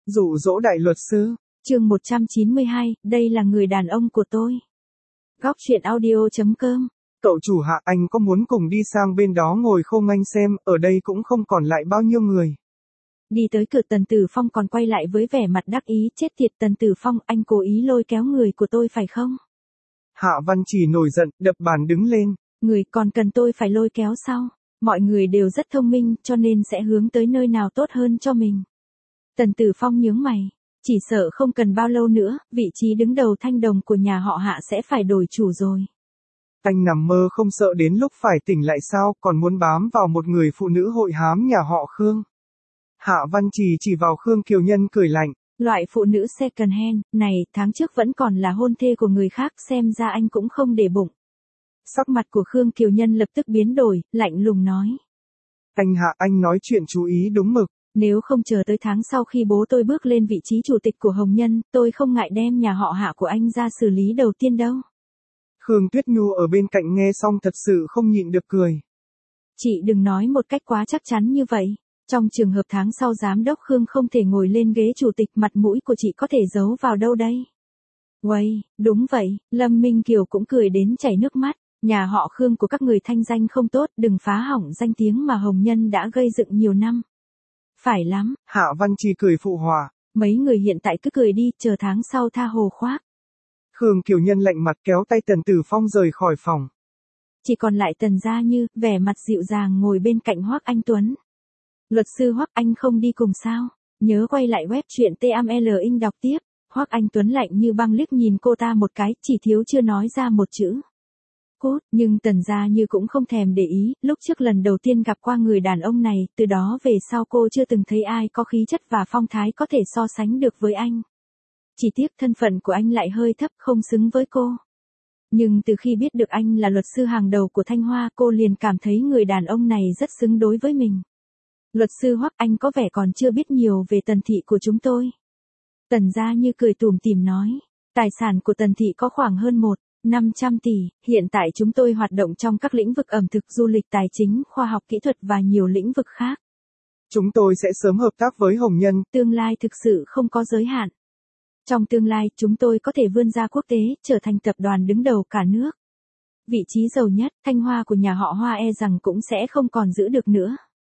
Dụ dỗ đại luật sư. Chương 192, đây là người đàn ông của tôi. Góc truyện audio.com. Cậu chủ Hạ, anh có muốn cùng đi sang bên đó ngồi không anh xem, ở đây cũng không còn lại bao nhiêu người. Đi tới cửa Tần Tử Phong còn quay lại với vẻ mặt đắc ý, chết tiệt Tần Tử Phong, anh cố ý lôi kéo người của tôi phải không? Hạ Văn Chỉ nổi giận, đập bàn đứng lên. Người còn cần tôi phải lôi kéo sao? Mọi người đều rất thông minh cho nên sẽ hướng tới nơi nào tốt hơn cho mình. Tần Tử Phong nhướng mày. Chỉ sợ không cần bao lâu nữa, vị trí đứng đầu thanh đồng của nhà họ Hạ sẽ phải đổi chủ rồi. Anh nằm mơ không sợ đến lúc phải tỉnh lại sao, còn muốn bám vào một người phụ nữ hội hám nhà họ Khương. Hạ Văn chỉ vào Khương Kiều Nhân cười lạnh. Loại phụ nữ second hand, này, tháng trước vẫn còn là hôn thê của người khác, xem ra anh cũng không để bụng. Sắc mặt của Khương Kiều Nhân lập tức biến đổi, lạnh lùng nói. Anh Hạ, anh nói chuyện chú ý đúng mực. Nếu không chờ tới tháng sau khi bố tôi bước lên vị trí chủ tịch của Hồng Nhân, tôi không ngại đem nhà họ Hạ của anh ra xử lý đầu tiên đâu. Khương Tuyết Nhu ở bên cạnh nghe xong thật sự không nhịn được cười. Chị đừng nói một cách quá chắc chắn như vậy. Trong trường hợp tháng sau giám đốc Khương không thể ngồi lên ghế chủ tịch, mặt mũi của chị có thể giấu vào đâu đây? Uầy, đúng vậy, Lâm Minh Kiều cũng cười đến chảy nước mắt. Nhà họ Khương của các người thanh danh không tốt, đừng phá hỏng danh tiếng mà Hồng Nhân đã gây dựng nhiều năm. Phải lắm. Hạ Văn Chỉ cười phụ họa. Mấy người hiện tại cứ cười đi, chờ tháng sau tha hồ khoác. Khương Kiều Nhân lạnh mặt kéo tay Tần Tử Phong rời khỏi phòng. Chỉ còn lại Tần Gia Như, vẻ mặt dịu dàng ngồi bên cạnh Hoắc Anh Tuấn. Luật sư Hoắc, anh không đi cùng sao? Nhớ quay lại web truyện TML in đọc tiếp. Hoắc Anh Tuấn lạnh như băng liếc nhìn cô ta một cái, chỉ thiếu chưa nói ra một chữ. Cốt, nhưng Tần Gia Như cũng không thèm để ý, lúc trước lần đầu tiên gặp qua người đàn ông này, từ đó về sau cô chưa từng thấy ai có khí chất và phong thái có thể so sánh được với anh. Chỉ tiếc thân phận của anh lại hơi thấp, không xứng với cô. Nhưng từ khi biết được anh là luật sư hàng đầu của Thanh Hoa, cô liền cảm thấy người đàn ông này rất xứng đối với mình. Luật sư Hoắc, anh có vẻ còn chưa biết nhiều về Tần thị của chúng tôi. Tần Gia Như cười tủm tỉm nói, tài sản của Tần thị có khoảng hơn 1.500 tỷ, hiện tại chúng tôi hoạt động trong các lĩnh vực ẩm thực, du lịch, tài chính, khoa học kỹ thuật và nhiều lĩnh vực khác. Chúng tôi sẽ sớm hợp tác với Hồng Nhân. Tương lai thực sự không có giới hạn. Trong tương lai, chúng tôi có thể vươn ra quốc tế, trở thành tập đoàn đứng đầu cả nước. Vị trí giàu nhất, Thanh Hoa của nhà họ Hoa e rằng cũng sẽ không còn giữ được nữa.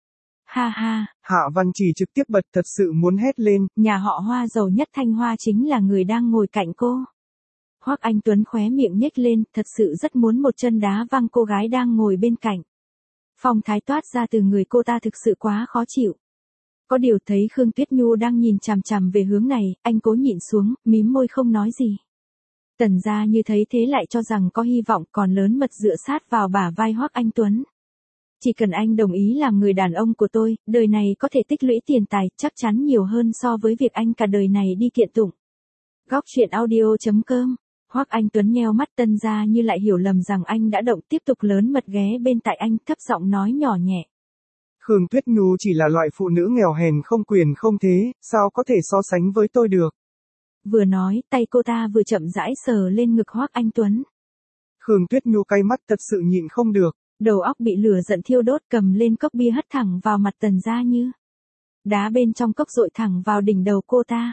Ha ha. Hạ Văn Chỉ trực tiếp bật, thật sự muốn hét lên. Nhà họ Hoa giàu nhất Thanh Hoa chính là người đang ngồi cạnh cô. Hoắc Anh Tuấn khóe miệng nhếch lên, thật sự rất muốn một chân đá văng cô gái đang ngồi bên cạnh. Phong thái toát ra từ người cô ta thực sự quá khó chịu. Có điều thấy Khương Tuyết Nhu đang nhìn chằm chằm về hướng này, anh cố nhịn xuống, mím môi không nói gì. Tần Gia Như thấy thế lại cho rằng có hy vọng, còn lớn mật dựa sát vào bả vai Hoắc Anh Tuấn. Chỉ cần anh đồng ý làm người đàn ông của tôi, đời này có thể tích lũy tiền tài chắc chắn nhiều hơn so với việc anh cả đời này đi kiện tụng. Góc truyện audio.com. Hoắc Anh Tuấn nheo mắt, Tần Gia Như lại hiểu lầm rằng anh đã động, tiếp tục lớn mật ghé bên tai anh, thấp giọng nói nhỏ nhẹ. Khương Tuyết Nhu chỉ là loại phụ nữ nghèo hèn không quyền không thế, sao có thể so sánh với tôi được. Vừa nói, tay cô ta vừa chậm rãi sờ lên ngực Hoắc Anh Tuấn. Khương Tuyết Nhu cay mắt, thật sự nhịn không được. Đầu óc bị lửa giận thiêu đốt, cầm lên cốc bia hất thẳng vào mặt Tần Gia Như. Đá bên trong cốc dội thẳng vào đỉnh đầu cô ta.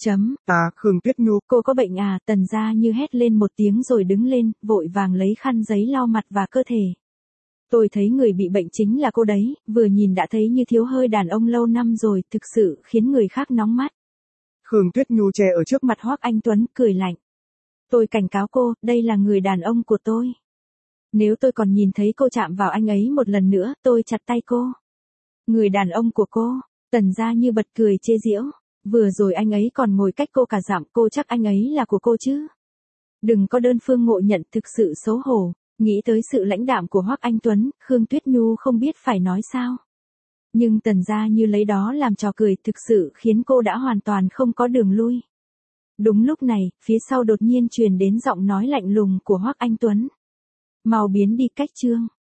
Khương Tuyết Nhu, cô có bệnh à? Tần Gia Như hét lên một tiếng rồi đứng lên, vội vàng lấy khăn giấy lau mặt và cơ thể. Tôi thấy người bị bệnh chính là cô đấy, vừa nhìn đã thấy như thiếu hơi đàn ông lâu năm rồi, thực sự khiến người khác nóng mắt. Khương Tuyết Nhu che ở trước mặt Hoắc Anh Tuấn, cười lạnh. Tôi cảnh cáo cô, đây là người đàn ông của tôi. Nếu tôi còn nhìn thấy cô chạm vào anh ấy một lần nữa, tôi chặt tay cô. Người đàn ông của cô? Tần Gia Như bật cười chê giễu. Vừa rồi anh ấy còn ngồi cách cô cả dặm, cô chắc anh ấy là của cô chứ? Đừng có đơn phương ngộ nhận, thực sự xấu hổ. Nghĩ tới sự lãnh đạm của Hoắc Anh Tuấn, Khương Tuyết Nhu không biết phải nói sao. Nhưng Tần Gia Như lấy đó làm trò cười, thực sự khiến cô đã hoàn toàn không có đường lui. Đúng lúc này, phía sau đột nhiên truyền đến giọng nói lạnh lùng của Hoắc Anh Tuấn. Mau biến đi, cách chương.